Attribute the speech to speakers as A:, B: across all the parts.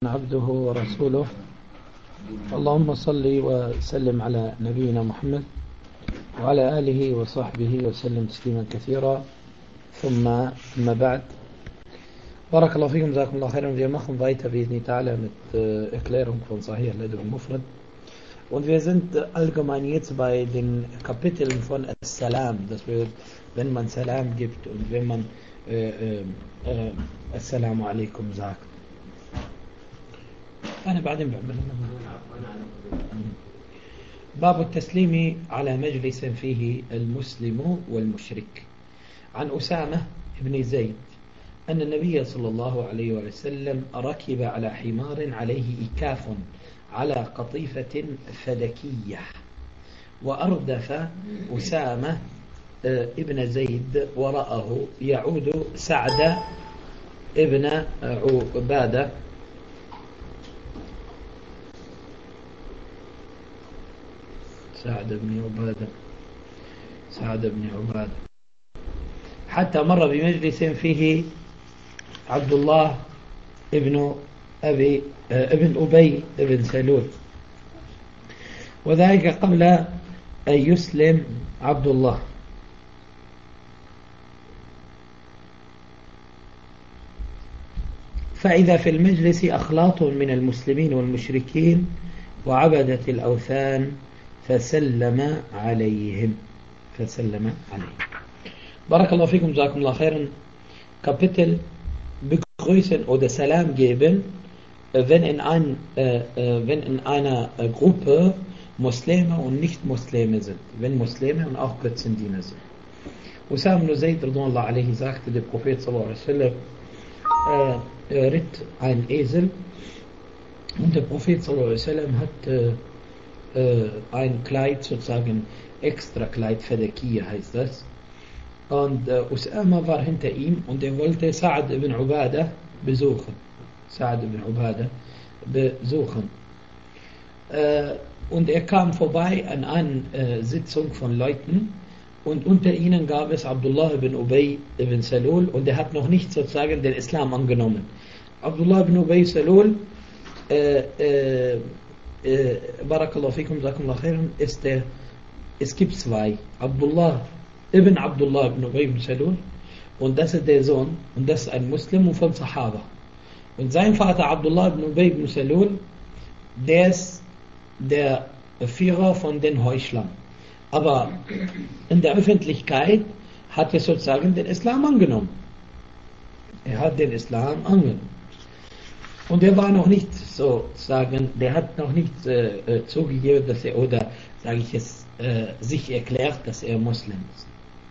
A: عبده ورسوله. اللهم صل وسلم على نبينا محمد وعلى آله وصحبه وسلم تسليما كثيرا. ثم بعد. بارك الله fikum, jazakumullah khairan. Wir machen weiter wie Ta'ala mit Erklärung von Sahih al-Adab al-Mufrad. Und wir sind allgemein jetzt bei den Kapiteln von As-Salam. Das wird, wenn man Salam gibt und wenn man Assalamu alaikum sagt. أنا بعدين بعمل باب التسليم على مجلس فيه المسلم والمشرك. عن أسامة بن زيد أن النبي صلى الله عليه وسلم ركب على حمار عليه إكاف على قطيفة فدكية، وأردف أسامة ابن زيد وراءه يعود سعد ابن عبادة سعد بن عبادة حتى مر بمجلس فيه عبد الله ابن أبي ابن سلول، وذلك قبل أن يسلم عبد الله. فإذا في المجلس أخلاط من المسلمين والمشركين وعبدة الأوثان فسلم عليهم. بارك الله فيكم, جزاكم الله خيرا. Kapitel begrüßen oder Salam geben, wenn in einer Gruppe Muslime und Nicht-Muslime sind, wenn Muslime und auch Götzendiener sind. Usama ibn Zayd radhiyallahu anhu sagte, der Prophet sallallahu alaihi wasallam ritt ein Esel, und der Prophet sallallahu alaihi wasallam hat ein Kleid, sozusagen extra Kleid, Fadakiya heißt das. Und Usama war hinter ihm und er wollte Sa'd ibn Ubadah besuchen. Und er kam vorbei an einer Sitzung von Leuten, und unter ihnen gab es Abdullah ibn Ubay ibn Salul, und er hat noch nicht sozusagen den Islam angenommen. Abdullah ibn Ubay Salul, Barakallahu fikum, jazakumullah khairan, es gibt zwei. Abdullah ibn Ubay ibn Salul, und das ist der Sohn, und das ist ein Muslim und von Sahaba. Und sein Vater Abdullah ibn Ubay ibn Salul, der ist der Führer von den Heuchlern. Aber in der Öffentlichkeit hat er sozusagen den Islam angenommen. Und er war noch nicht sozusagen, der hat noch nicht zugegeben, dass er, oder sage ich es, sich erklärt, dass er Muslim ist.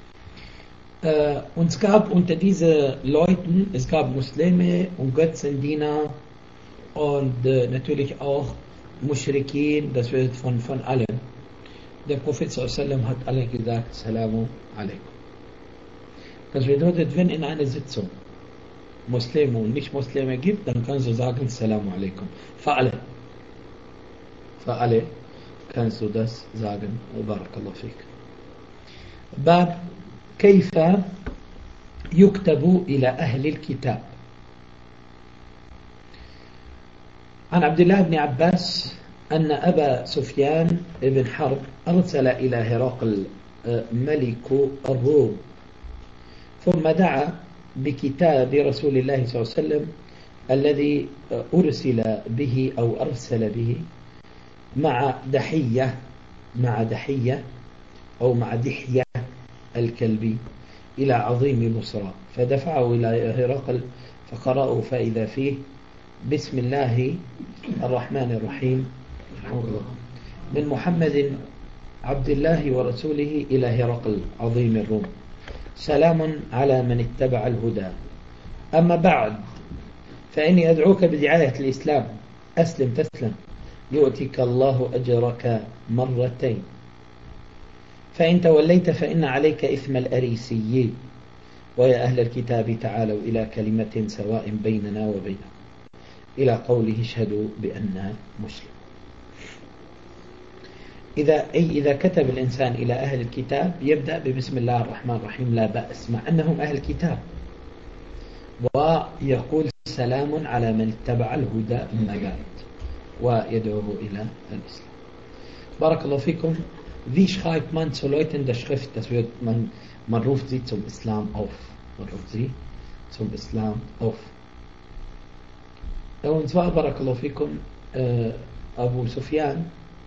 A: Und es gab unter diesen Leuten, es gab Muslime und Götzendiener und natürlich auch Mushrikin, das wird von allen. Der Prophet sallallahu alaihi wasallam hat alle gesagt, Salamu alaikum. Das bedeutet, wenn in einer Sitzung Muslime und Nicht-Muslime gibt, dann kannst du sagen, Salamu alaikum. Für alle kannst du das sagen. Barakallahu fik. Bab كيف يكتب إلى أهل الكتاب. عن عبد الله بن عباس أن أبا سفيان بن حرب أرسل إلى هرقل ملك الروم، ثم دعا بكتاب رسول الله صلى الله عليه وسلم الذي أرسل به أو أرسل به مع دحية أو مع دحية الكلبي إلى عظيم بصرى، فدفعه إلى هرقل فقرأه فإذا فيه بسم الله الرحمن الرحيم من محمد عبد الله ورسوله إلى هرقل عظيم الروم، سلام على من اتبع الهدى، أما بعد فإني أدعوك بدعاية الإسلام، أسلم تسلم يؤتك الله أجرك مرتين، فإن توليت فإن عليك إثم الأريسيين، ويا أهل الكتاب تعالوا إلى كلمة سواء بيننا وبينكم، إلى قوله اشهدوا بأننا مسلم. إذا كتب الإنسان إلى أهل الكتاب يبدأ ببسم الله الرحمن الرحيم لا بأس، مع أنهم أهل الكتاب، ويقول سلام على من اتبع الهدى أما بعد ويدعوه إلى الإسلام. Barakallahu fikum. Wie schreibt man zu Leuten der Schrift? Man ruft sie zum Islam auf. Man ruft sie zum Islam auf. Und zwar, Barakallahu fikum, Abu Sufyan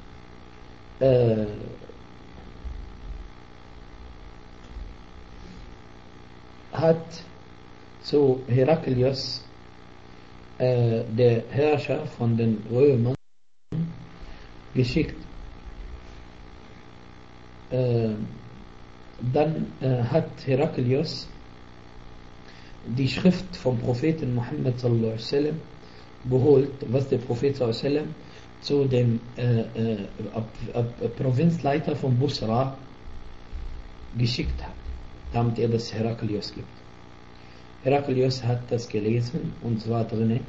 A: hat zu Heraklius, der Herrscher von den Römern, geschickt. Dann hat Heraklius die Schrift vom Propheten Muhammad sallallahu alaihi wasallam geholt, was der Prophet sallallahu alaihi wasallam zu dem Provinzleiter von Busra geschickt hat, damit er das Heraklius gibt. Heraklius hat das gelesen und zwar drinne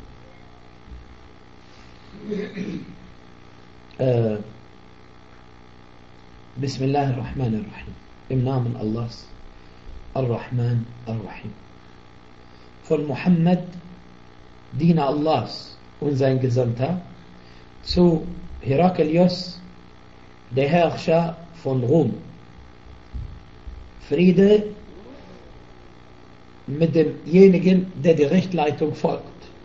A: Bismillah ar-Rahman ar-Rahim, im Namen Allahs, Ar-Rahman ar-Rahim. Von Muhammad, Diener Allahs und sein Gesandter, zu Heraklius, der Herrscher von Rom. Friede mit demjenigen, der die Rechtleitung folgt.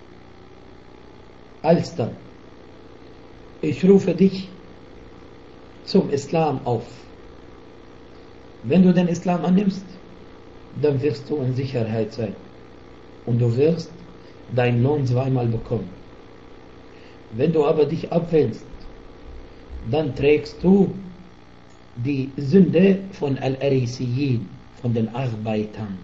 A: Alsdann, ich rufe dich zum Islam auf. Wenn du den Islam annimmst, dann wirst du in Sicherheit sein. Und du wirst deinen Lohn zweimal bekommen. Wenn du aber dich abwendest, dann trägst du die Sünde von Al-Arisiyin, von den Arbeitern.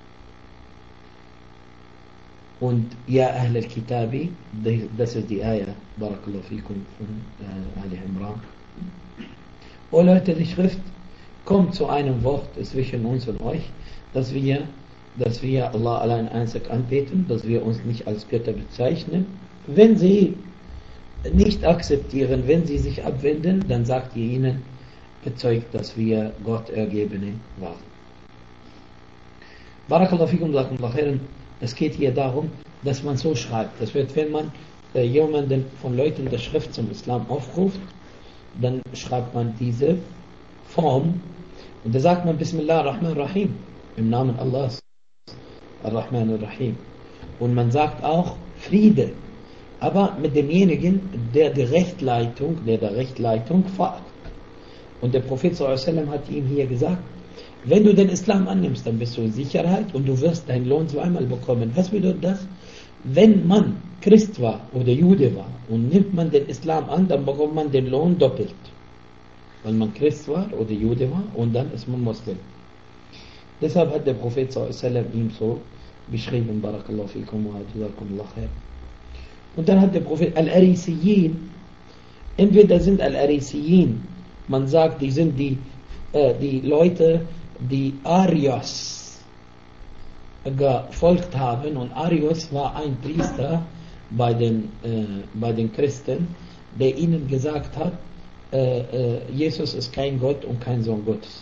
A: Und ja, Ahl al-Kitabi, das ist die Ayah, Barakallahu fikum, von Ali Imran. O Leute, die Schrift kommt zu einem Wort zwischen uns und euch, dass wir Allah allein einzig anbeten, dass wir uns nicht als Götter bezeichnen. Wenn sie nicht akzeptieren, wenn sie sich abwenden, dann sagt ihr ihnen, bezeugt, dass wir Gott Ergebene waren. Barakallahu fikum, Jazakumullahu khairan. Es geht hier darum, dass man so schreibt. Das wird, wenn man jemanden von Leuten der Schrift zum Islam aufruft, dann schreibt man diese Form und da sagt man Bismillah ar-Rahman ar-Rahim, im Namen Allahs, Ar-Rahman ar-Rahim. Und man sagt auch Friede, aber mit demjenigen, der der Rechtleitung folgt. Und der Prophet sallallahu alaihi wasallam hat ihm hier gesagt, wenn du den Islam annimmst, dann bist du in Sicherheit und du wirst deinen Lohn zweimal bekommen. Was bedeutet das? Wenn man Christ war oder Jude war und nimmt man den Islam an, dann bekommt man den Lohn doppelt. Weil man Christ war oder Jude war und dann ist man Muslim. Deshalb hat der Prophet sallallahu alaihi wasallam ihm so beschrieben, Barakallahu fikum wa jazakumullahu khair. Und dann hat der Prophet Al-Arisiyin, entweder sind Al-Arisiyin, man sagt, die sind die Leute, die Arius gefolgt haben, und Arius war ein Priester bei den Christen, der ihnen gesagt hat, Jesus ist kein Gott und kein Sohn Gottes.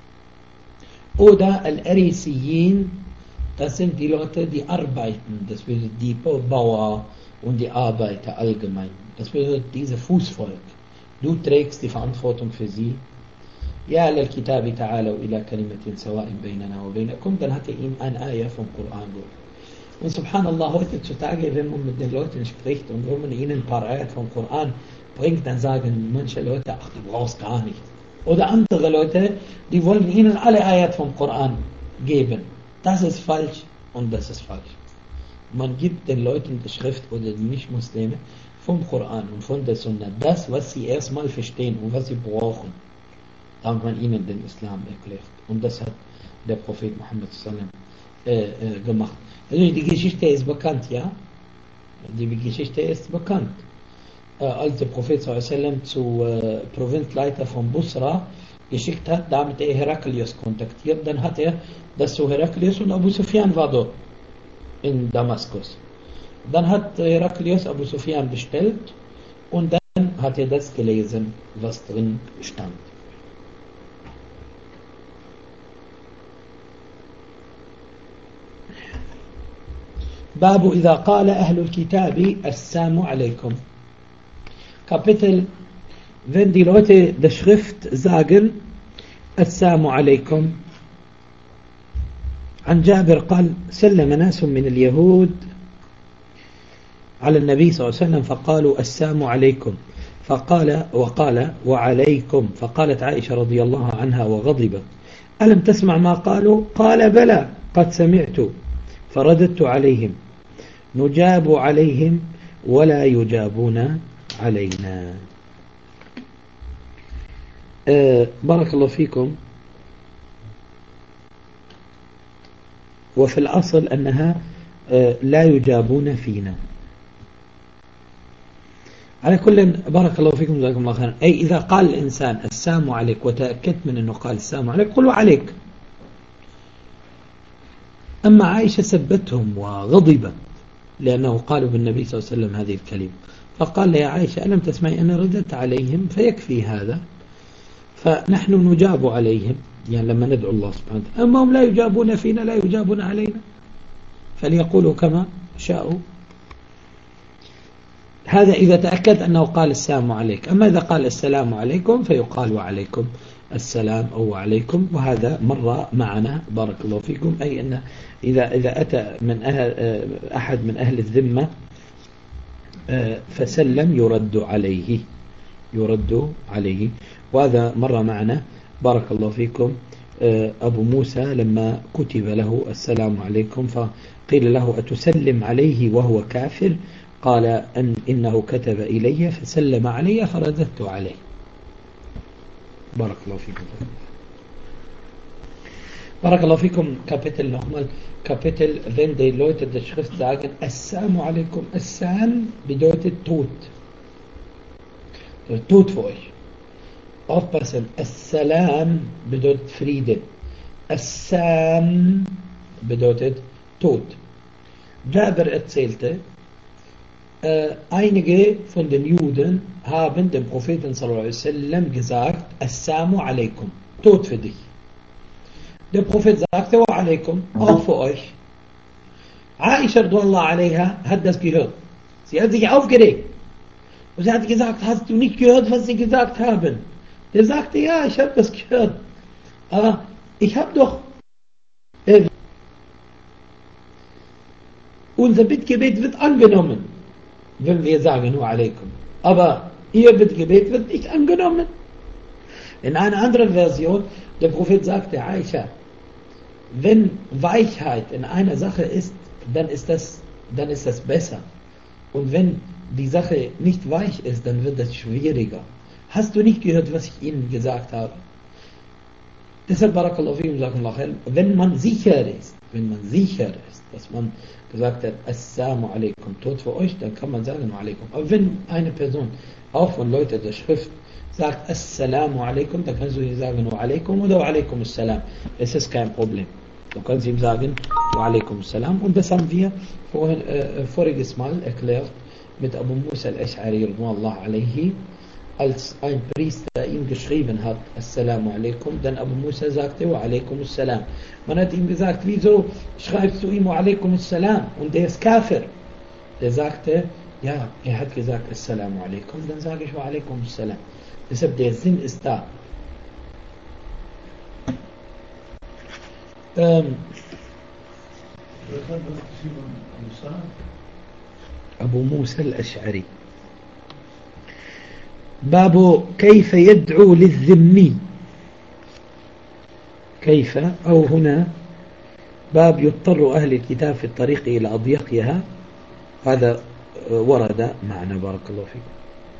A: Oder Al-Arisiyin, das sind die Leute, die arbeiten, das bedeutet die Bauer und die Arbeiter allgemein. Das bedeutet diese Fußvolk. Du trägst die Verantwortung für sie. Ja, al-Kitabi ta'ala ila kalimatin sawa'in baynana wa baynakum, dann hat er ihm eine Ayah vom Koran geholt. Und subhanallah, heutzutage, wenn man mit den Leuten spricht und wenn man ihnen ein paar Ayat vom Koran bringt, dann sagen manche Leute, ach, du brauchst gar nichts. Oder andere Leute, die wollen ihnen alle Ayat vom Koran geben. Das ist falsch und das ist falsch. Man gibt den Leuten die Schrift oder die Nicht-Muslime vom Koran und von der Sunna das, was sie erstmal verstehen und was sie brauchen, damit man ihnen den Islam erklärt. Und das hat der Prophet Muhammad gemacht. Also die Geschichte ist bekannt, ja? Die Geschichte ist bekannt. Als der Prophet sallam zu Provinzleiter von Busra geschickt hat, damit er Heraklius kontaktiert, dann hat er das zu Heraklius, und Abu Sufyan war dort in Damaskus. Dann hat Heraklius Abu Sufyan bestellt und dann hat er das gelesen, was drin stand. باب إذا قال أهل الكتاب السلام عليكم. Kapitel, wenn die Leute der Schrift sagen Assalamu alaikum. عن جابر قال سلم ناس من اليهود على النبي صلى الله عليه وسلم فقالوا السلام عليكم، وقال وعليكم، فقالت عائشة رضي الله عنها وغضبت ألم تسمع ما قالوا؟ قال بلى قد سمعت، فرددت عليهم نجاب عليهم ولا يجابون علينا. بارك الله فيكم. وفي الأصل أنها لا يجابون فينا. على كل بارك الله فيكم جزاكم الله خيرا. أي إذا قال الإنسان السلام عليك وتأكدت من أنه قال السلام عليك قل عليك. أما عائشة سبتهم وغضبت لأنه قالوا بالنبي صلى الله عليه وسلم هذه الكلمة، فقال يا عائشة ألم تسمعي أنا رددت عليهم فيكفي هذا، فنحن نجاب عليهم يعني لما ندعو الله سبحانه وتعالى، أما هم لا يجابون فينا لا يجابون علينا، فليقولوا كما شاءوا. هذا إذا تأكد أنه قال السلام عليك. أما إذا قال السلام عليكم فيقال وعليكم السلام أو عليكم. وهذا مر معنا بارك الله فيكم. أي أن إذا أتى من أحد من أهل الذمة فسلم يرد عليه. وهذا مر معنا بارك الله فيكم. أبو موسى لما كتب له السلام عليكم فقيل له أتسلم عليه وهو كافر؟ قال إنه كتب إلي فسلم علي فرددت عليه. بارك الله فيكم. بارك الله فيكم. Kapitel nochmal. Kapitel, wenn die Leute der Schrift sagen Assalamu alaikum. Assalam bedeutet Tod. Tod für euch. Aufpassen. Assalam bedeutet Friede. Assam bedeutet Tod. Jabir erzählte, einige von den Juden haben dem Propheten sallallahu alaihi wasallam gesagt Assalamu alaikum, Tod für dich. Der Prophet sagte wa alaikum, auch für euch. Aisha radhiyallahu anha hat das gehört. Sie hat sich aufgeregt und sie hat gesagt, hast du nicht gehört, was sie gesagt haben? Der sagte, ja, ich habe das gehört, aber ich habe doch unser Bittgebet wird angenommen, wenn wir sagen wa alaikum, aber ihr Bittgebet wird nicht angenommen. In einer anderen Version, der Prophet sagte, Aisha, wenn Weichheit in einer Sache ist, dann ist das besser. Und wenn die Sache nicht weich ist, dann wird das schwieriger. Hast du nicht gehört, was ich Ihnen gesagt habe? Deshalb, barakallahu fikum, wenn man sicher ist, dass man gesagt hat, Assalamu alaikum, Tod für euch, dann kann man sagen wa alaikum. Aber wenn eine Person, auch von Leuten der Schrift, sagt Assalamu alaikum, dann kannst du ihm sagen wa alaikum oder wa alaikum assalam. Es ist kein Problem. Du kannst ihm sagen wa alaikum assalam. Und das haben wir voriges Mal erklärt mit Abu Musa al-Ash'ari radhiyallahu alayhi, als ein Priester ihm geschrieben hat Assalamu alaikum, dann Abu Musa sagte wa alaikum assalam. Man hat ihm gesagt, wieso schreibst du ihm wa alaikum assalam? Und der ist Kafir. Der sagte, ja, er hat gesagt Assalamu alaikum, dann sage ich wa alaikum assalam. Deshalb der Sinn ist da. Abu Musa al-Ash'ari. باب كيف يدعو للذمي. كيف أو هنا باب يضطر أهل الكتاب في الطريق إلى أضيقها. هذا ورد معنا بارك الله فيكم.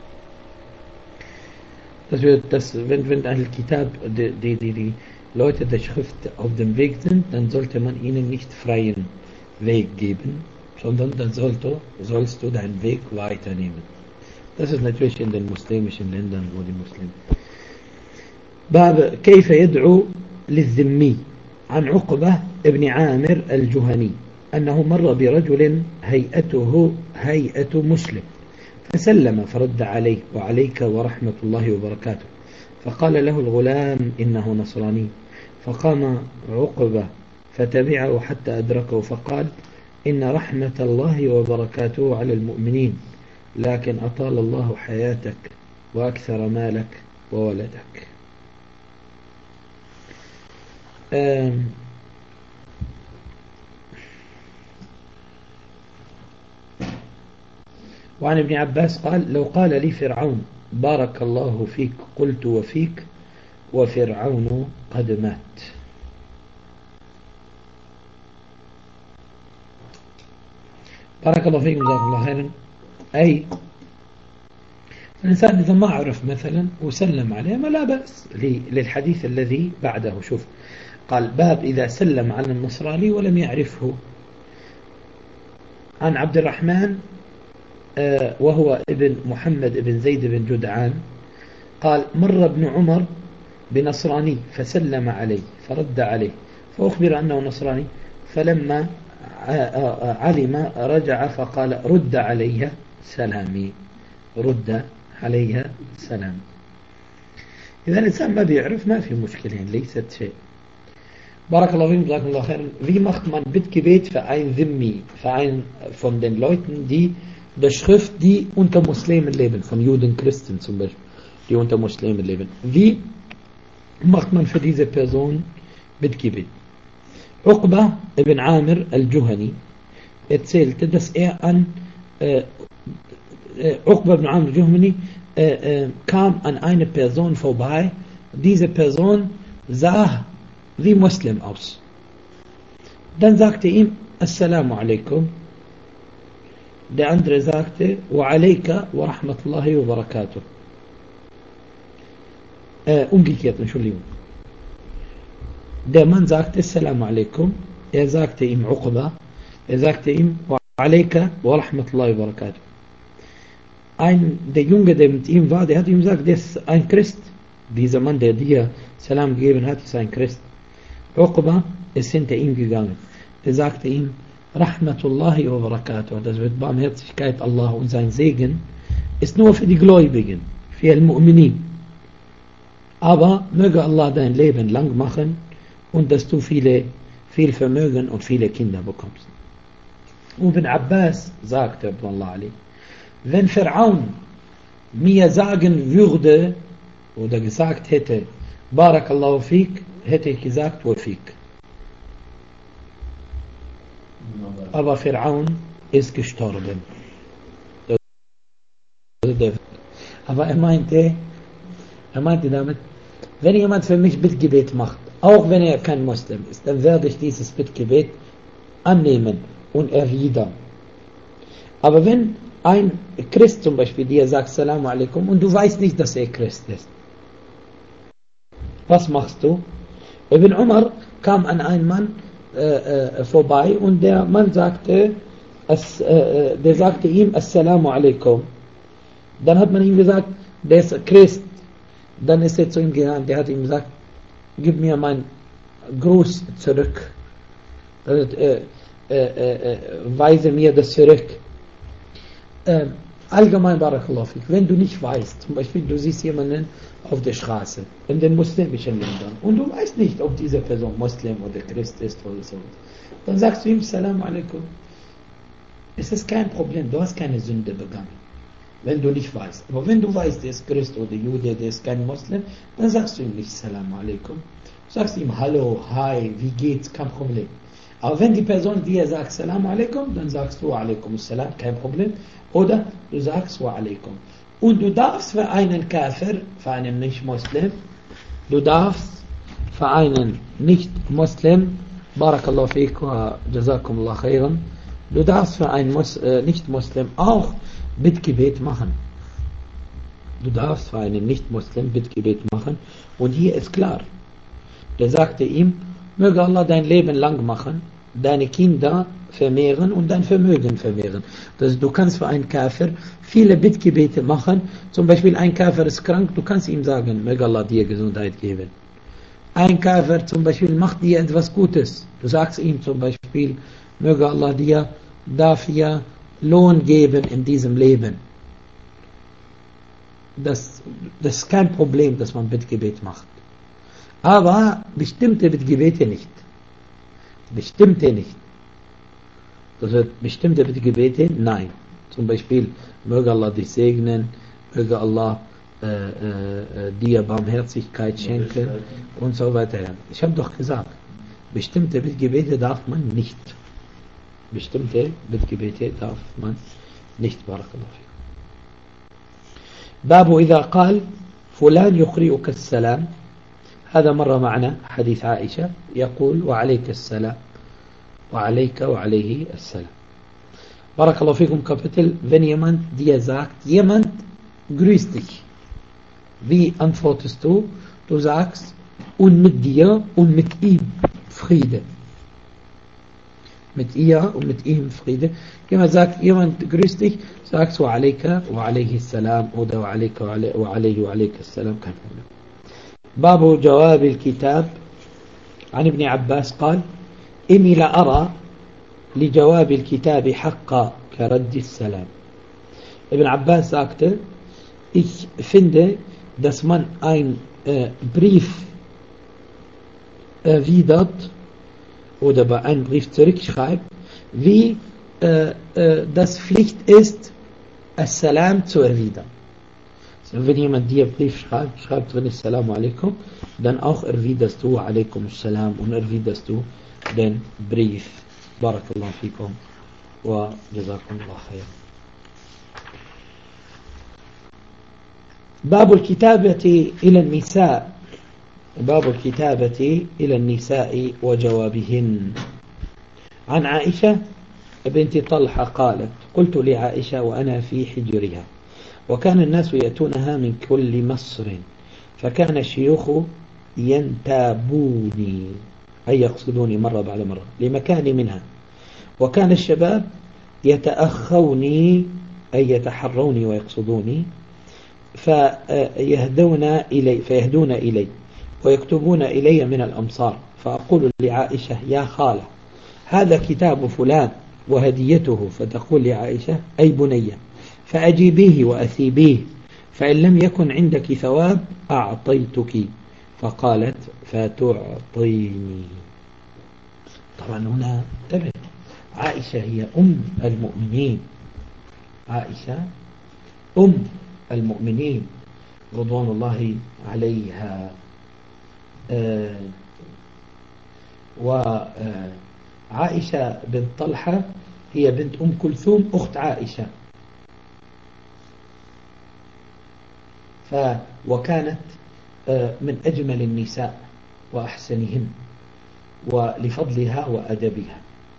A: Wenn Ahl Kitab die Leute der Schrift auf dem Weg sind, dann sollte man ihnen nicht freien Weg geben, sondern dann sollst du deinen Weg weiternehmen. Das ist natürlich in den muslimischen Ländern, wo die Muslime. باب كيف يدعو للذمي. عن عقبة ابن عامر الجهني أنه مر برجل هيئته هيئة مسلم فسلم فرد عليه وعليك ورحمة الله وبركاته، فقال له الغلام إنه نصراني، فقام عقبة فتبعه حتى أدركه فقال إن رحمة الله وبركاته على المؤمنين لكن أطال الله حياتك وأكثر مالك وولدك. وعن ابن عباس قال لو قال لي فرعون بارك الله فيك قلت وفيك وفرعون قد مات. بارك الله فيكم جزاكم الله خيرا. أي الإنسان إذا ما عرف مثلا وسلم عليه ما لا بأس للحديث الذي بعده. شوف قال باب إذا سلم على النصراني ولم يعرفه. عن عبد الرحمن وهو ابن محمد ابن زيد بن جدعان قال مر ابن عمر بنصراني فسلم عليه فرد عليه فأخبر أنه نصراني فلما علم رجع فقال رد علي سلامي، رد عليها سلام. إذا الإنسان ما بيعرف ما في مشكلة، ليست شيء. بارك الله فيكم جزاكم الله خيرا. Wie macht man Bittgebet für ein Dhimmi, für einen von den Leuten, die der Schrift, die unter Muslimen leben, von Juden, Christen zum Beispiel, die unter Muslimen leben. Wie macht man für diese Person Bittgebet? Uqba ibn Amir al-Juhani erzählte, dass er an Uqba ibn Amir al-Juhani kam an eine Person vorbei. Diese Person sah wie Muslim aus. Dann sagte ihm Assalamu alaikum. Der andere sagte wa alayka wa rahmatullahi wa barakatuh. Umgekehrt, Entschuldigung. Der Mann sagte Assalamu alaikum. Er sagte ihm Uqba. Er sagte ihm wa alayka wa rahmatullahi wa barakatuh. Der Junge, der mit ihm war, der hat ihm gesagt, der ist ein Christ. Dieser Mann, der dir Salam gegeben hat, ist ein Christ. Uqba ist hinter ihm gegangen. Er sagte ihm Rahmatullahi wa barakatuh. Das wird Barmherzigkeit Allah und sein Segen ist nur für die Gläubigen, für Al-Mu'minin. Aber möge Allah dein Leben lang machen und dass du viel Vermögen und viele Kinder bekommst. Und Ibn Abbas sagte, wenn Fir'aun mir sagen würde oder gesagt hätte, Barakallahu fik, hätte ich gesagt, wa fik. Aber Fir'aun ist gestorben. Aber er meinte damit, wenn jemand für mich Bittgebet macht, auch wenn er kein Muslim ist, dann werde ich dieses Bittgebet annehmen und erwidern. Aber wenn ein Christ zum Beispiel dir sagt Salamu alaikum und du weißt nicht, dass er Christ ist, was machst du? Ibn Umar kam an einen Mann vorbei und der Mann sagte, der sagte ihm Assalamu alaikum. Dann hat man ihm gesagt, der ist Christ. Dann ist er zu ihm gegangen, der hat ihm gesagt, gib mir meinen Gruß zurück. Weise mir das zurück. Allgemein Barakallahu fik, wenn du nicht weißt, zum Beispiel du siehst jemanden auf der Straße, in den muslimischen Ländern, und du weißt nicht, ob diese Person Muslim oder Christ ist oder so, dann sagst du ihm Salam alaikum. Es ist kein Problem, du hast keine Sünde begangen, wenn du nicht weißt. Aber wenn du weißt, der ist Christ oder Jude, der ist kein Muslim, dann sagst du ihm nicht Salam alaikum. Du sagst ihm Hallo, Hi, wie geht's, kein Problem. Aber wenn die Person dir sagt Salam alaikum, dann sagst du alaikum salam, kein Problem. Oder du sagst wa alaikum. Und du darfst für einen Kafir, für einen Nicht-Muslim, Barakallahu fiik wa jazakumullah khairan, du darfst für einen Nicht-Muslim auch Bittgebet machen. Du darfst für einen Nicht-Muslim Bittgebet machen. Und hier ist klar, der sagte ihm, möge Allah dein Leben lang machen, deine Kinder vermehren und dein Vermögen vermehren. Du kannst für einen Kafir viele Bittgebete machen. Zum Beispiel ein Kafir ist krank, du kannst ihm sagen, möge Allah dir Gesundheit geben. Ein Kafir zum Beispiel macht dir etwas Gutes. Du sagst ihm zum Beispiel, möge Allah dir dafür Lohn geben in diesem Leben. Das ist kein Problem, dass man Bittgebet macht. Aber bestimmte Bittgebete nicht. Bestimmte nicht. Das wird bestimmte Gebete? Nein. Zum Beispiel, möge Allah dich segnen, möge Allah dir Barmherzigkeit schenken und so weiter. Ich habe doch gesagt, bestimmte Gebete darf man nicht. Bestimmte Gebete darf man nicht. Barakallahu fikum. باب إذا قال فلان يقرئك السلام. هذا مرة معنا حديث عائشة يقول وعليك السلام وعليك وعليه السلام. Barakallahu fikum Kapitel, wenn jemand dir sagt, jemand grüßt dich. Wie antwortest du? Du sagst, und mit dir und mit ihm Friede. Mit ihr und mit ihm Friede. Jemand sagt, jemand grüßt dich, sagst wa alayka wa alayhi salam oder wa alayka wa alayhi wa alayka salam. kein Problem. باب جواب الكتاب عن ابن عباس قال إني لأرى لجواب الكتاب حقا كرد السلام. Ibn Abbas sagte, ich finde, dass man ein Brief erwidert oder bei einem Brief zurückschreibt, wie das Pflicht ist, As-Salam zu erwidern. Also wenn jemand dir Brief schreibt drin Assalamu alaikum, dann auch erwiderst du alaikum assalam und erwiderst du den Brief. Barakallahu fikum wa jazakumullah khair. باب الكتابة إلى النساء. باب الكتابة إلى النساء وجوابهن. عن عائشة بنت طلحة قالت قلت لعائشة وأنا في حجرها وكان الناس يأتونها من كل مصر فكان الشيوخ ينتابوني أي يقصدوني مرة بعد مرة لمكان منها وكان الشباب يتأخوني أي يتحروني ويقصدوني فيهدون إلي ويكتبون إلي من الأمصار فأقول لعائشة يا خالة هذا كتاب فلان وهديته فتقول لعائشة أي بنية فأجيبيه وأثيبيه فإن لم يكن عندك ثواب أعطيتك فقالت فتعطيني. طبعا هنا انتبه عائشة هي أم المؤمنين. عائشة أم المؤمنين رضوان الله عليها وعائشة بنت طلحة هي بنت أم كلثوم أخت عائشة وكانت من أجمل النساء وأحسنهن ولفضلها وأدبها.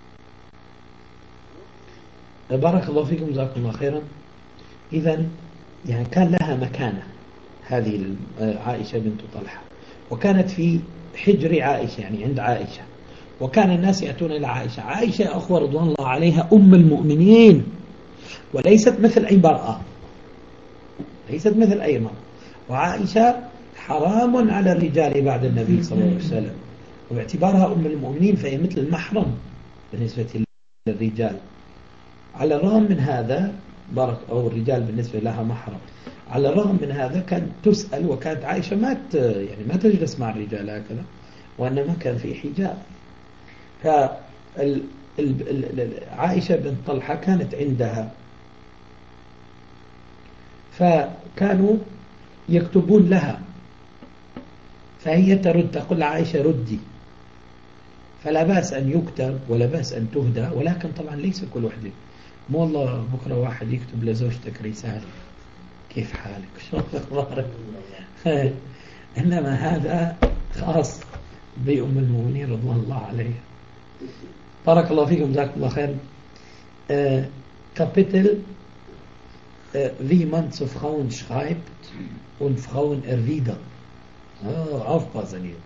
A: بارك الله فيكم جزاكم الله خيرا. إذن يعني كان لها مكانة هذه عائشة بنت طلحة وكانت في حجر عائشة يعني عند عائشة وكان الناس يأتون إلى عائشة. عائشة أخوة رضوان الله عليها أم المؤمنين وليست مثل أي امرأة ليست مثل أي امرأة وعائشة حرام على الرجال بعد النبي صلى الله عليه وسلم وباعتبارها أم المؤمنين فهي مثل المحرم بالنسبة للرجال. على الرغم من هذا أو الرجال بالنسبة لها محرم. على الرغم من هذا كانت تسأل وكانت عائشة ما تجلس مع الرجال هكذا وإنما كان في حجاب. عائشة بنت طلحة كانت عندها فكانوا يكتبون لها فهي ترد تقول عائشة ردي فلا بأس أن يكتب ولا بأس أن تهدى ولكن طبعا ليس كل واحد مو والله بكرة واحد يكتب لزوجتك رسالة كيف حالك شو أخبارك إنما هذا خاص بأم المؤمنين رضوان الله عليها. بارك الله فيكم جزاكم الله خير. Kapitel wie man zu Frauen schreibt und Frauen erwidert. Aufpassen hier.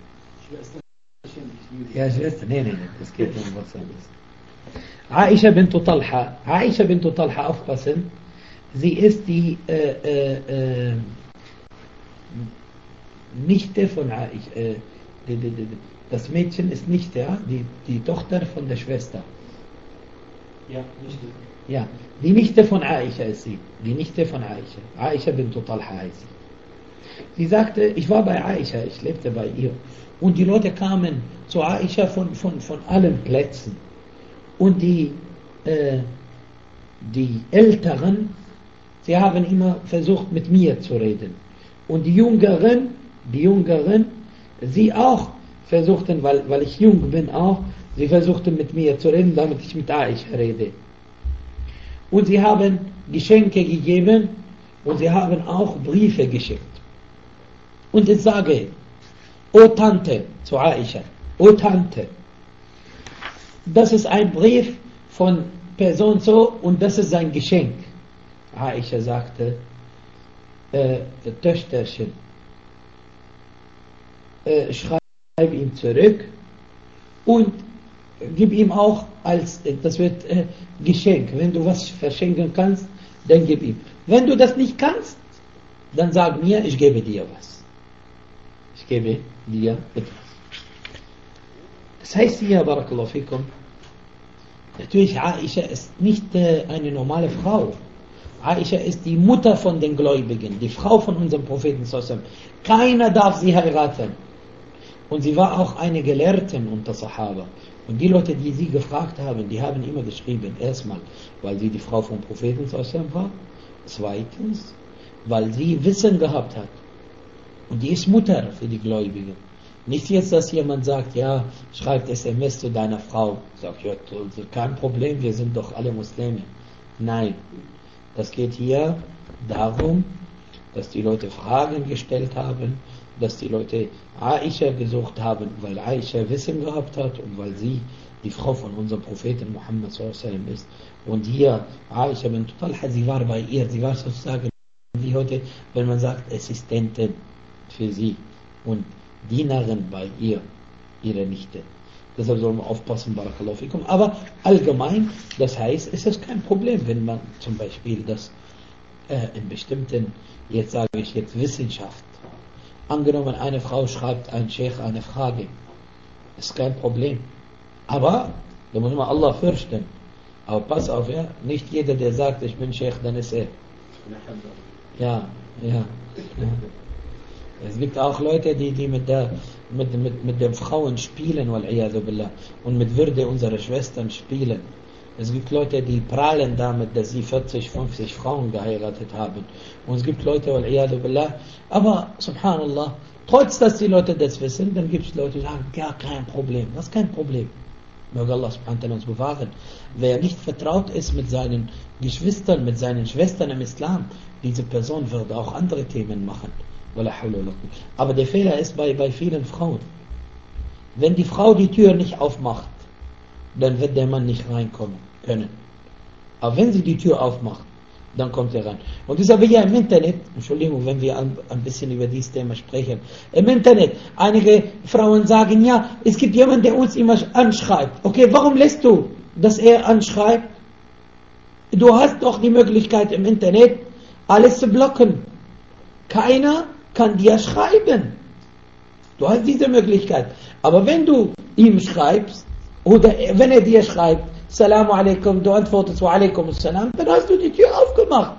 A: Ja, Schwester, nein, das geht um was anderes. Aisha bint Talha. Aisha bint Talha, aufpassen. Sie ist die Nichte von Aisha. Das Mädchen ist Nichte, die Tochter von der Schwester. Ja, Nichte. Ja, die Nichte von Aisha ist sie. Die Nichte von Aisha. Aisha bint Talha heißt sie. Sie sagte, ich war bei Aisha, ich lebte bei ihr. Und die Leute kamen zu Aisha von allen Plätzen. Und die die Älteren, sie haben immer versucht mit mir zu reden. Und die Jüngeren, sie auch versuchten, weil ich jung bin auch, sie versuchten mit mir zu reden, damit ich mit Aisha rede. Und sie haben Geschenke gegeben und sie haben auch Briefe geschickt. Und ich sage, O Tante, zu Aisha, O Tante, das ist ein Brief von Person so und das ist sein Geschenk. Aisha sagte, Töchterchen, schreib ihm zurück und gib ihm auch das wird Geschenk. Wenn du was verschenken kannst, dann gib ihm. Wenn du das nicht kannst, dann sag mir, ich gebe dir was. Ich gebe dir etwas. Das heißt hier, Barakallahu fikum, natürlich Aisha ist nicht eine normale Frau. Aisha ist die Mutter von den Gläubigen, die Frau von unserem Propheten sallallahu alaihi wasallam. Keiner darf sie heiraten. Und sie war auch eine Gelehrtin unter Sahaba. Und die Leute, die sie gefragt haben, die haben immer geschrieben, erstmal, weil sie die Frau vom Propheten sallallahu alaihi wasallam war, zweitens, weil sie Wissen gehabt hat. Und die ist Mutter für die Gläubigen. Nicht jetzt, dass jemand sagt, ja, schreibt SMS zu deiner Frau. Sagt, ja, kein Problem, wir sind doch alle Muslime. Nein, das geht hier darum, dass die Leute Fragen gestellt haben, dass die Leute Aisha gesucht haben, weil Aisha Wissen gehabt hat und weil sie die Frau von unserem Propheten Muhammad sallallahu alaihi wasallam ist. Und hier, Aisha bin Talha, sie war bei ihr, sie war sozusagen wie heute, wenn man sagt, Assistentin für sie und Dienerin bei ihr, ihre Nichte. Deshalb soll man aufpassen, Barakallahu fikum. Aber allgemein, das heißt, es ist kein Problem, wenn man zum Beispiel das in bestimmten, jetzt sage ich jetzt Wissenschaft, angenommen eine Frau schreibt ein Sheikh eine Frage, ist kein Problem. Aber, da muss man Allah fürchten. Aber pass auf, ja, nicht jeder, der sagt, ich bin Sheikh, dann ist er. Ja. Es gibt auch Leute, die mit den Frauen spielen, und mit Würde unserer Schwestern spielen. Es gibt Leute, die prahlen damit, dass sie 40, 50 Frauen geheiratet haben. Und es gibt Leute, aber subhanallah, trotz dass die Leute das wissen, dann gibt es Leute, die sagen, ja, kein Problem. Was kein Problem? Möge Allah subhanahu wa ta'ala uns bewahren. Wer nicht vertraut ist mit seinen Geschwistern, mit seinen Schwestern im Islam, diese Person wird auch andere Themen machen. Aber der Fehler ist bei vielen Frauen. Wenn die Frau die Tür nicht aufmacht, dann wird der Mann nicht reinkommen können. Aber wenn sie die Tür aufmacht, dann kommt er rein. Und das ist aber ja im Internet, Entschuldigung, wenn wir ein bisschen über dieses Thema sprechen, im Internet, einige Frauen sagen, ja, es gibt jemanden, der uns immer anschreibt. Okay, warum lässt du, dass er anschreibt? Du hast doch die Möglichkeit im Internet, alles zu blocken. Keiner kann dir schreiben. Du hast diese Möglichkeit. Aber wenn du ihm schreibst, oder wenn er dir schreibt, Salamu alaikum, du antwortest wa alaikum assalam, dann hast du die Tür aufgemacht.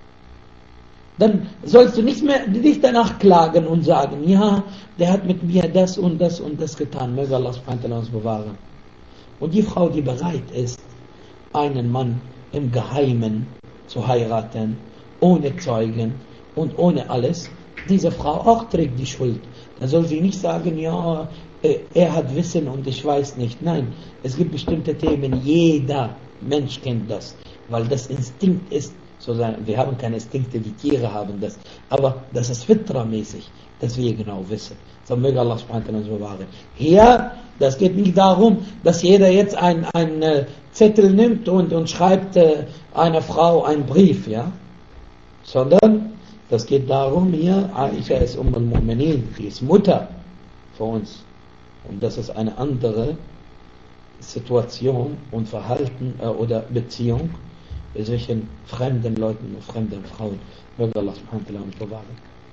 A: Dann sollst du nicht danach klagen und sagen, ja, der hat mit mir das und das und das getan. Möge Allah subhanahu wa ta'ala uns bewahren. Und die Frau, die bereit ist, einen Mann im Geheimen zu heiraten, ohne Zeugen und ohne alles, diese Frau auch trägt die Schuld. Da soll sie nicht sagen, ja, er hat Wissen und ich weiß nicht. Nein, es gibt bestimmte Themen, jeder Mensch kennt das, weil das Instinkt ist, sozusagen, wir haben keine Instinkte, die Tiere haben das, aber das ist fitramäßig, dass wir genau wissen. So möge Allah subhanahu wa ta'ala uns bewahren. Hier, das geht nicht darum, dass jeder jetzt einen Zettel nimmt und schreibt einer Frau einen Brief, ja, sondern das geht darum, hier, Aisha ist al-Mu'minin, die ist Mutter für uns. Und das ist eine andere Situation und Verhalten oder Beziehung zwischen fremden Leuten und fremden Frauen. Möge Allah subhanahu wa ta'ala uns bewahren.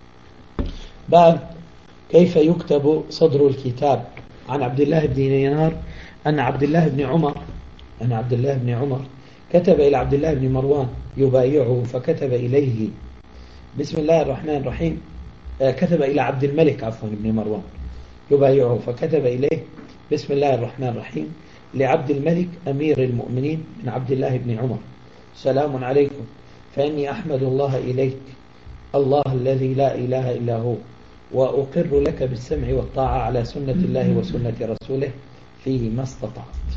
A: باب كيف يكتب صدر الكتاب عن عبد الله بن دينار أن عبد الله بن عمر كتب إلى عبد الله بن مروان يبايعه فكتب إليه بسم الله الرحمن الرحيم كتب إلى عبد الملك بن مروان يبايعه فكتب إليه بسم الله الرحمن الرحيم لعبد الملك أمير المؤمنين من عبد الله بن عمر: سلام عليكم، فإني أحمد الله إليك، الله الذي لا إله إلا هو، وأقر لك بالسمع والطاعة على سنة الله وسنة رسوله فيما استطعت.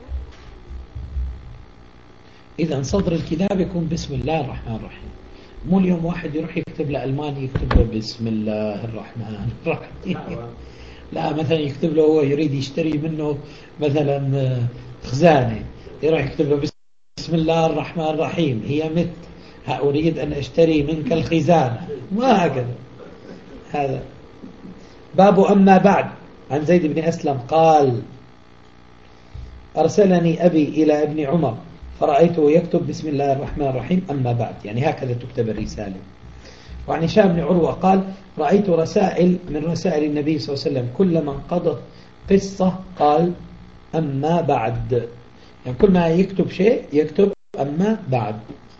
A: إذا صدر الكتاب يكون بسم الله الرحمن الرحيم. مو اليوم واحد يروح يكتب لألماني يكتب له بسم الله الرحمن الرحيم. لا، مثلا يكتب له هو يريد يشتري منه مثلا خزانة، يروح يكتب له بسم الله الرحمن الرحيم، هي مت أريد أن أشتري منك الخزانة، ما هكذا. هذا باب أما بعد. عن زيد بن أسلم قال: أرسلني أبي إلى ابن عمر فرأيته يكتب بسم الله الرحمن الرحيم أما بعد، يعني هكذا تكتب الرسالة. وعن هشام بن عروة قال: رأيت رسائل من رسائل النبي صلى الله عليه وسلم كلما انقضت قصة قال أما بعد، يعني كل ما يكتب شيء يكتب أما بعد.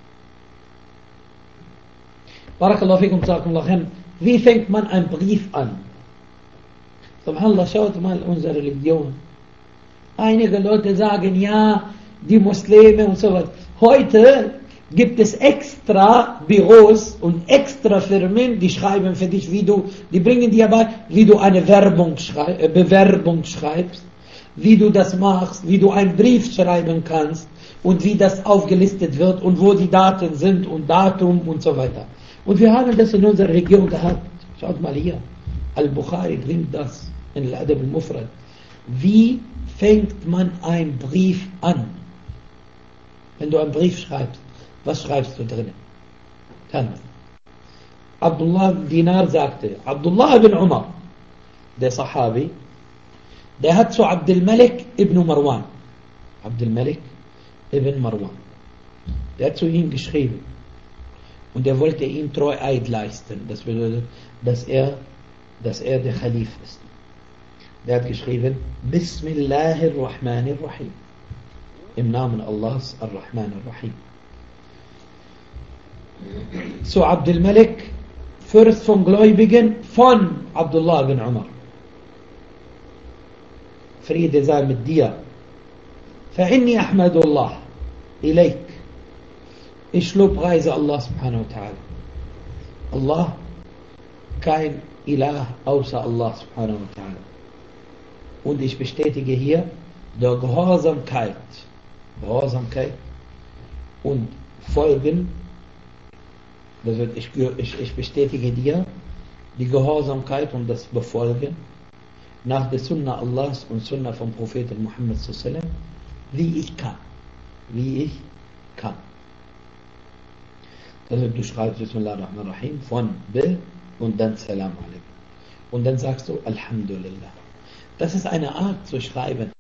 A: بارك الله فيكم، جزاكم الله خير. Wie fängt man einen Brief an? Subhanallah, schaut mal unsere Religion. Einige Leute sagen, ja, die Muslime und so weiter. Heute gibt es extra Büros und extra Firmen, die schreiben für dich, die bringen dir bei, wie du eine Bewerbung schreibst, wie du das machst, wie du einen Brief schreiben kannst und wie das aufgelistet wird und wo die Daten sind und Datum und so weiter. Und wir haben das in unserer Region gehabt. Schaut mal hier. Al-Bukhari bringt das in Al-Adab al-Mufrad. Wie fängt man einen Brief an? Wenn du einen Brief schreibst, was schreibst du drin? Dann. Abdullah bin Dinar sagte, Abdullah bin Umar, der Sahabi, der hat zu Abdul Malik ibn Marwan, Abdul Malik ibn Marwan, der hat zu ihm geschrieben und er wollte ihm Treueid leisten. Das bedeutet, dass er der Khalif ist. Der hat geschrieben, Bismillahirrahmanirrahim, im Namen Allahs Ar-Rahman Ar-Rahim. Zu Abdul Malik, Fürst von Gläubigen von Abdullah bin Umar. Friede sei mit dir. فإني أحمد الله إليك. Ich lobpreise Allah subhanahu wa ta'ala. Allah, kein Ilah außer Allah subhanahu wa ta'ala. Und ich bestätige hier der Gehorsamkeit und Folgen. Das wird, ich bestätige dir die Gehorsamkeit und das Befolgen nach der Sunna Allahs und Sunna vom Propheten Muhammad sallallahu alaihi wasallam, wie ich kann. Also du schreibst Bismillahirrahmanirrahim von Bill und dann Salam alaikum. Und dann sagst du Alhamdulillah. Das ist eine Art zu schreiben.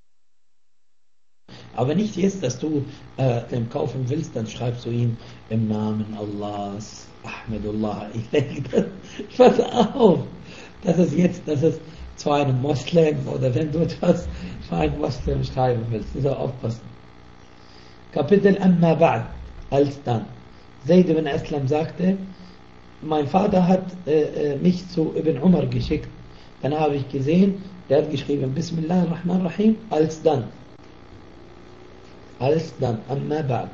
A: Aber nicht jetzt, dass du den kaufen willst, dann schreibst du ihm im Namen Allahs, Ahmadullah. Pass auf. Das ist zu einem Moslem oder wenn du etwas für einen Moslem schreiben willst. Du sollst aufpassen. Kapitel Amma Ba'd. Als dann. Zayd ibn Aslam sagte, mein Vater hat mich zu Ibn Umar geschickt. Dann habe ich gesehen, der hat geschrieben, Bismillahirrahmanirrahim, als dann, Amma Ba'd.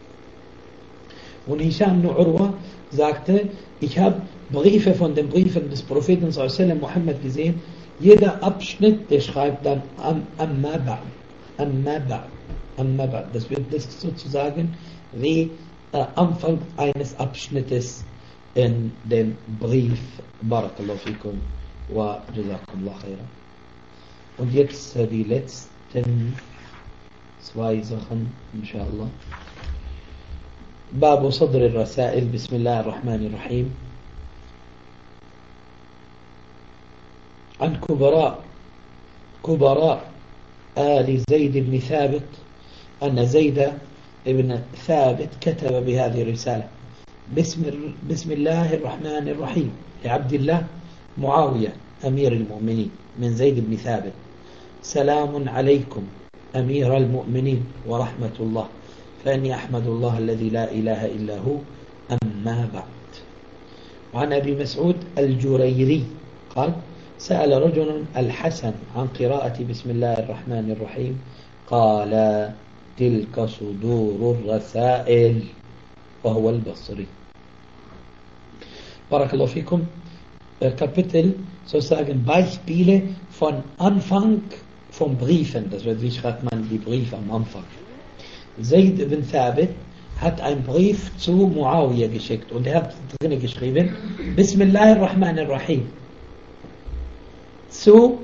A: Und Hisham ibn Urwa sagte, ich habe Briefe von den Briefen des Propheten sallallahu alaihi wasallam Muhammad gesehen, jeder Abschnitt, der schreibt dann Amma Ba'd. Das ist sozusagen wie Anfang eines Abschnittes in dem Brief. Barakallahu fikum wa jazakumullah khairan. Und jetzt die letzten zwei Sachen, inshallah. باب صدر الرسائل. بسم الله الرحمن الرحيم. عن كبراء آل زيد بن ثابت أن زيد بن ثابت كتب بهذه الرسالة: بسم الله الرحمن الرحيم لعبد الله معاوية أمير المؤمنين من زيد بن ثابت. سلام عليكم أمير المؤمنين ورحمة الله، فإني أحمد الله الذي لا إله إلا هو، أما بعد. وعن أبي مسعود الجريري قال: سأل رجل الحسن عن قراءة بسم الله الرحمن الرحيم قال تلك صدور الرسائل وهو البصري. Barakallahu fikum. Kapitel, sozusagen Beispiele von Anfang von Briefen. Das wird, wie schreibt man die Briefe am Anfang? Zayd ibn Thabit hat einen Brief zu Muawiyah geschickt und er hat drinnen geschrieben: Bismillahirrahmanirrahim. Zu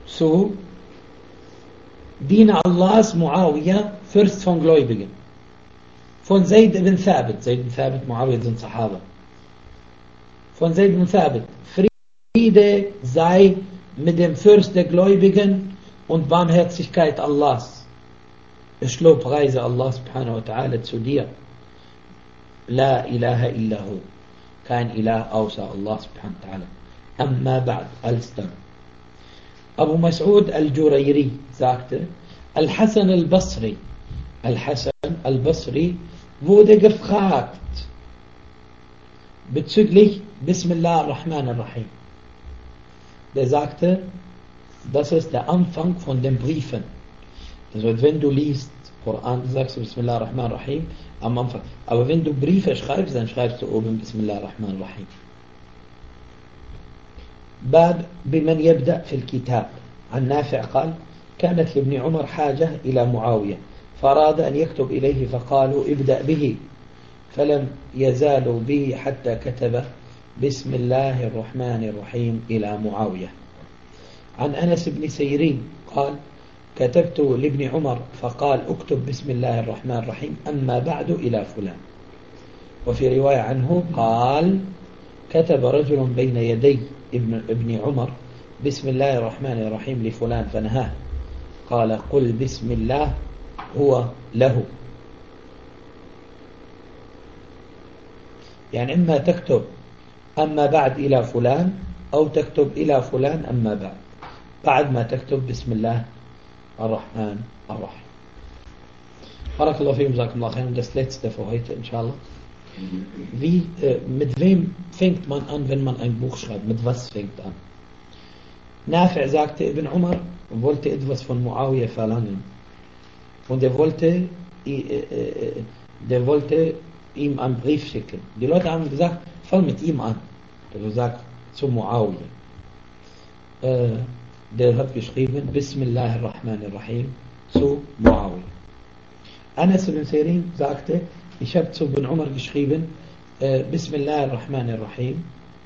A: Diener Allahs Muawiyah, Fürst von Gläubigen. Von Zayd ibn Thabit. Zayd ibn Thabit, Muawiyah sind Sahaba. Von Zayd ibn Thabit: Friede sei mit dem Fürst der Gläubigen und Barmherzigkeit Allahs. Ich lobpreise Allah subhanahu wa ta'ala zu dir. La ilaha illahu. Kein Ilah außer Allah subhanahu wa ta'ala. Amma ba'd, alstam. Abu Mas'ud al-Jurayri sagte, Al-Hasan al-Basri. Al-Hasan al-Basri wurde gefragt bezüglich Bismillah ar-Rahman ar-Rahim. Der sagte, das ist der Anfang von den Briefen. Also wenn du liest Koran, sagst du Bismillah ar-Rahman ar-Rahim am Anfang. Aber wenn du Briefe schreibst, dann schreibst du oben Bismillah ar-Rahman ar-Rahim. باب بمن يبدأ في الكتاب. عن نافع قال: كانت لابن عمر حاجة إلى معاوية فأراد أن يكتب إليه فقالوا ابدأ به فلم يزالوا به حتى كتب بسم الله الرحمن الرحيم إلى معاوية. عن أنس بن سيرين قال: كتبت لابن عمر فقال اكتب بسم الله الرحمن الرحيم أما بعد إلى فلان. وفي رواية عنه قال: كتب رجل بين يدي ابن عمر بسم الله الرحمن الرحيم لفلان فنهاه قال: قل بسم الله هو له. يعني إما تكتب أما بعد إلى فلان أو تكتب إلى فلان أما بعد ما تكتب بسم الله الرحمن الرحيم. بارك الله فيكم, جزاكم الله خيرا. Das letzte für heute, inshallah. Mit wem fängt man an, wenn man ein Buch schreibt? Mit was fängt an? Nafi' sagte, Ibn Umar wollte etwas von Muawiyah verlangen. Und er wollte ihm einen Brief schicken. Die Leute haben gesagt, fang mit ihm an. Also sagt zu Muawiyah. Der hat geschrieben, Bismillahirrahmanirrahim zu Muawiyah. Anas ibn Sirin sagte, ich habe zu Ibn Umar geschrieben, Bismillahirrahmanirrahim.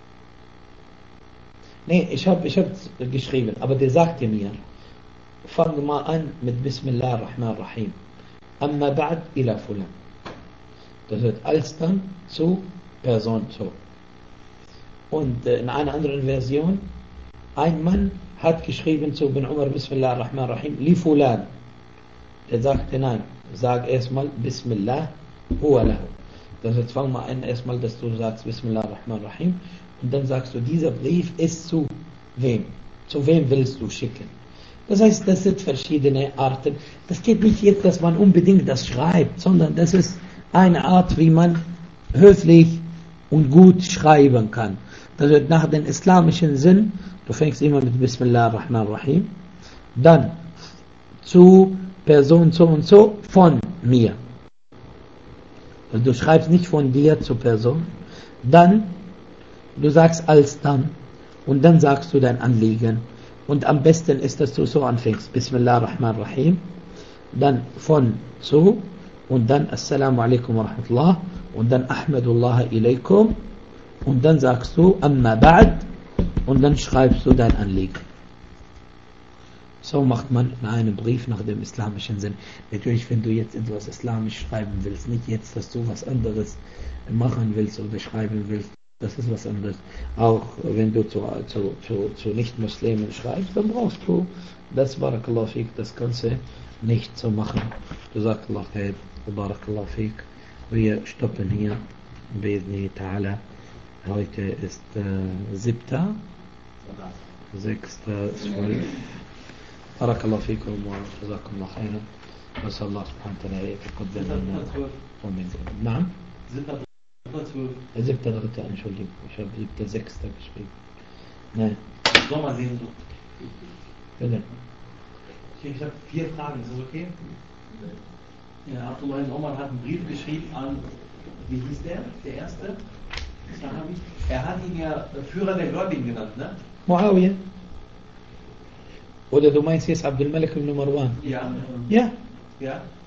A: Nee, ich hab geschrieben, aber der sagte mir, fang mal an mit Bismillahirrahmanirrahim. Amma ba'd ila fulan. Das wird alsdann zu Person so. Und in einer anderen Version, ein Mann hat geschrieben zu Ibn Umar Bismillahirrahmanirrahim li fulan. Der sagte, nein, sag erstmal Bismillah huwa lahu. Das heißt, fang mal an erstmal, dass du sagst Bismillahirrahmanirrahim und dann sagst du, dieser Brief ist zu wem? Zu wem willst du schicken? Das heißt, das sind verschiedene Arten. Das geht nicht jetzt, dass man unbedingt das schreibt, sondern das ist eine Art, wie man höflich und gut schreiben kann. Das wird nach dem islamischen Sinn, du fängst immer mit Bismillahirrahmanirrahim, dann zu Person so und so von mir. Also du schreibst nicht von dir zu Person, dann, du sagst alsdann und dann sagst du dein Anliegen. Und am besten ist, dass du so anfängst, Bismillahirrahmanirrahim, dann von zu und dann Assalamu alaikum wa rahmatullah und dann Ahmadullah ilaykum und dann sagst du Amma ba'd und dann schreibst du dein Anliegen. So macht man in einem Brief nach dem islamischen Sinn. Natürlich, wenn du jetzt etwas islamisch schreiben willst, nicht jetzt, dass du was anderes machen willst oder schreiben willst, das ist was anderes. Auch wenn du zu Nicht-Muslimen schreibst, dann brauchst du das, Barakallahu Fik, das Ganze nicht zu machen. Jazakallahu khair, Barakallahu Fik. Wir stoppen hier. Bi'idhni ta'ala. Heute ist 7. 6.12. بارك الله فيكم وجزاكم الله خيرا واسال الله سبحانه وتعالى يتقبل منا ومنكم. نعم 7.3. Entschuldigung, ich habe 7.6. geschrieben. Nein. Bitte.
B: Ich habe 4 Fragen, ist das okay? Ja, Abdullah ibn Umar hat einen Brief geschrieben an, wie hieß der erste Sahabi? Er hat ihn ja Führer der Gläubigen genannt, ne?
A: Muawiyah. Oder du meinst jetzt Abdul Malik ibn Marwan?
B: Ja.
A: Ja.
B: Ja.